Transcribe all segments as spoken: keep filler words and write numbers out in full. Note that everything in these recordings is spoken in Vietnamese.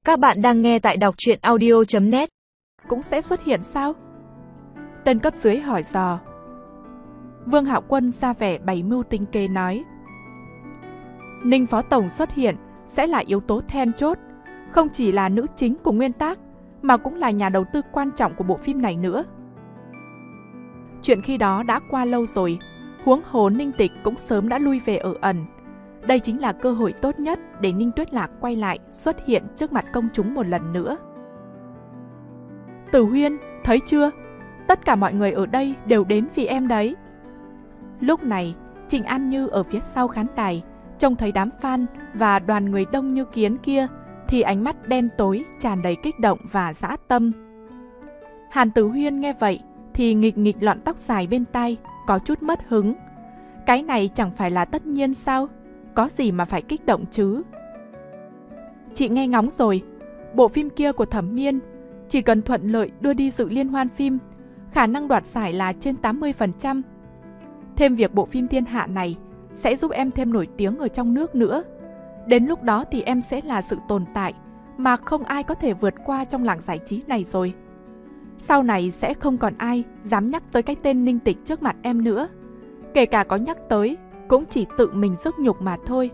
Các bạn đang nghe tại đọc truyện audio chấm net. Cũng sẽ xuất hiện sao? Tên cấp dưới hỏi dò. Vương Hạo Quân ra vẻ bày mưu tính kế nói: Ninh Phó Tổng xuất hiện sẽ là yếu tố then chốt, không chỉ là nữ chính của nguyên tác, mà cũng là nhà đầu tư quan trọng của bộ phim này nữa. Chuyện khi đó đã qua lâu rồi, huống hồ Ninh Tịch cũng sớm đã lui về ở ẩn. Đây chính là cơ hội tốt nhất để Ninh Tuyết Lạc quay lại xuất hiện trước mặt công chúng một lần nữa. Tử Huyên, thấy chưa? Tất cả mọi người ở đây đều đến vì em đấy. Lúc này, Trịnh An Như ở phía sau khán đài trông thấy đám fan và đoàn người đông như kiến kia thì ánh mắt đen tối tràn đầy kích động và dã tâm. Hàn Tử Huyên nghe vậy thì nghịch nghịch lọn tóc dài bên tai, có chút mất hứng. Cái này chẳng phải là tất nhiên sao? Có gì mà phải kích động chứ? Chị nghe ngóng rồi, bộ phim kia của Thẩm Miên chỉ cần thuận lợi đưa đi dự liên hoan phim, khả năng đoạt giải là trên tám mươi phần trăm. Thêm việc bộ phim Thiên Hạ này sẽ giúp em thêm nổi tiếng ở trong nước nữa. Đến lúc đó thì em sẽ là sự tồn tại mà không ai có thể vượt qua trong làng giải trí này rồi. Sau này sẽ không còn ai dám nhắc tới cái tên Ninh Tịch trước mặt em nữa. Kể cả có nhắc tới cũng chỉ tự mình rước nhục mà thôi.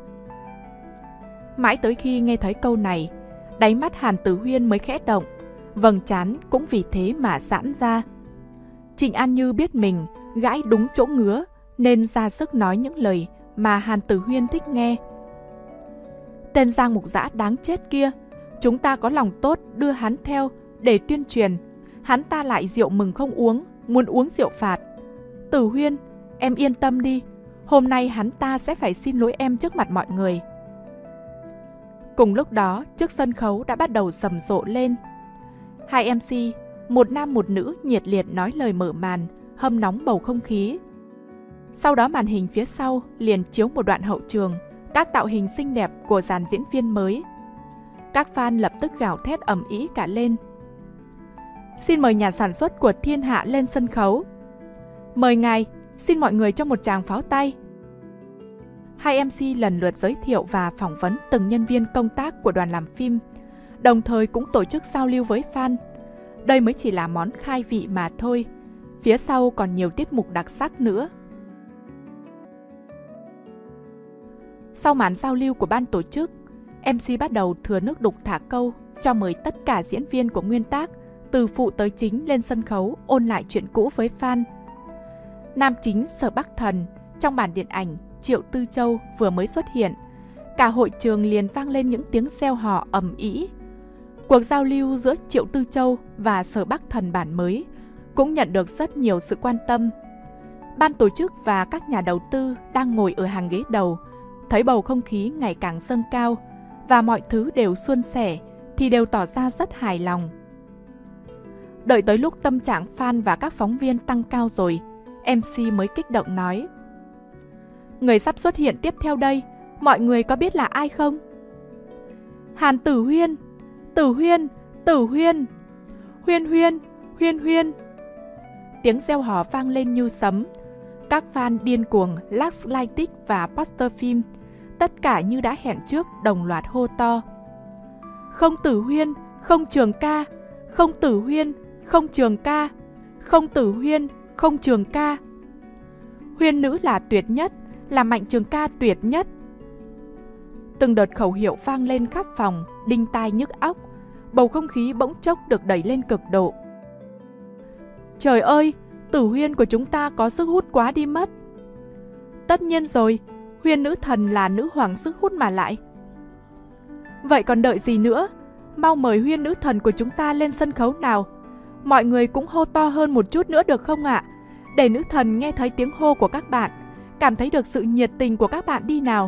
Mãi tới khi nghe thấy câu này, đáy mắt Hàn Tử Huyên mới khẽ động, vầng trán cũng vì thế mà giãn ra. Trịnh An Như biết mình gãi đúng chỗ ngứa nên ra sức nói những lời mà Hàn Tử Huyên thích nghe. Tên Giang Mục Dã đáng chết kia, chúng ta có lòng tốt đưa hắn theo để tuyên truyền, hắn ta lại rượu mừng không uống, muốn uống rượu phạt. Tử Huyên, em yên tâm đi, hôm nay hắn ta sẽ phải xin lỗi em trước mặt mọi người. Cùng lúc đó, trước sân khấu đã bắt đầu rầm rộ lên. Hai em xê, một nam một nữ nhiệt liệt nói lời mở màn, hâm nóng bầu không khí. Sau đó màn hình phía sau liền chiếu một đoạn hậu trường, các tạo hình xinh đẹp của dàn diễn viên mới. Các fan lập tức gào thét ầm ĩ cả lên. Xin mời nhà sản xuất của Thiên Hạ lên sân khấu. Mời ngài, xin mọi người cho một tràng pháo tay. Hai em xê lần lượt giới thiệu và phỏng vấn từng nhân viên công tác của đoàn làm phim, đồng thời cũng tổ chức giao lưu với fan. Đây mới chỉ là món khai vị mà thôi, phía sau còn nhiều tiết mục đặc sắc nữa. Sau màn giao lưu của ban tổ chức, em xê bắt đầu thừa nước đục thả câu cho mời tất cả diễn viên của nguyên tác, từ phụ tới chính lên sân khấu ôn lại chuyện cũ với fan. Nam chính Sở Bắc Thần trong bản điện ảnh Triệu Tư Châu vừa mới xuất hiện, cả hội trường liền vang lên những tiếng reo hò ầm ĩ. Cuộc giao lưu giữa Triệu Tư Châu và Sở Bắc Thần bản mới cũng nhận được rất nhiều sự quan tâm. Ban tổ chức và các nhà đầu tư đang ngồi ở hàng ghế đầu, thấy bầu không khí ngày càng dâng cao và mọi thứ đều suôn sẻ thì đều tỏ ra rất hài lòng. Đợi tới lúc tâm trạng fan và các phóng viên tăng cao rồi, em xê mới kích động nói: Người sắp xuất hiện tiếp theo đây, mọi người có biết là ai không? Hàn Tử Huyên, Tử Huyên, Tử Huyên, Huyên Huyên, Huyên Huyên. Tiếng reo hò vang lên như sấm. Các fan điên cuồng lắc slide stick và poster phim, tất cả như đã hẹn trước đồng loạt hô to: Không Tử Huyên, không Trường Ca, không Tử Huyên, không Trường Ca, không Tử Huyên, không Trường Ca. Huyên nữ là tuyệt nhất, là Mạnh Trường Ca tuyệt nhất. Từng đợt khẩu hiệu vang lên khắp phòng, đinh tai nhức óc, bầu không khí bỗng chốc được đẩy lên cực độ. Trời ơi, Tử Huyên của chúng ta có sức hút quá đi mất. Tất nhiên rồi, Huyên nữ thần là nữ hoàng sức hút mà lại. Vậy còn đợi gì nữa? Mau mời Huyên nữ thần của chúng ta lên sân khấu nào. Mọi người cũng hô to hơn một chút nữa được không ạ? Để nữ thần nghe thấy tiếng hô của các bạn, cảm thấy được sự nhiệt tình của các bạn đi nào.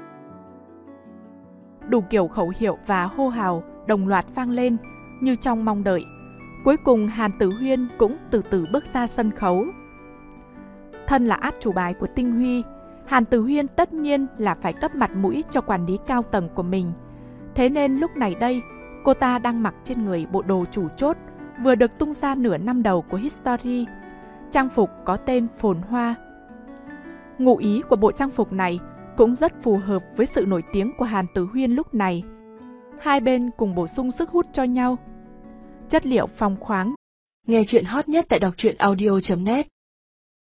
Đủ kiểu khẩu hiệu và hô hào đồng loạt vang lên như trong mong đợi. Cuối cùng Hàn Tử Huyên cũng từ từ bước ra sân khấu. Thân là át chủ bài của Tinh Huy, Hàn Tử Huyên tất nhiên là phải cấp mặt mũi cho quản lý cao tầng của mình. Thế nên lúc này đây, cô ta đang mặc trên người bộ đồ chủ chốt vừa được tung ra nửa năm đầu của History. Trang phục có tên Phồn Hoa. Ngụ ý của bộ trang phục này cũng rất phù hợp với sự nổi tiếng của Hàn Tử Huyên lúc này. Hai bên cùng bổ sung sức hút cho nhau. Chất liệu phóng khoáng. Nghe chuyện hot nhất tại đọc truyện audio chấm net.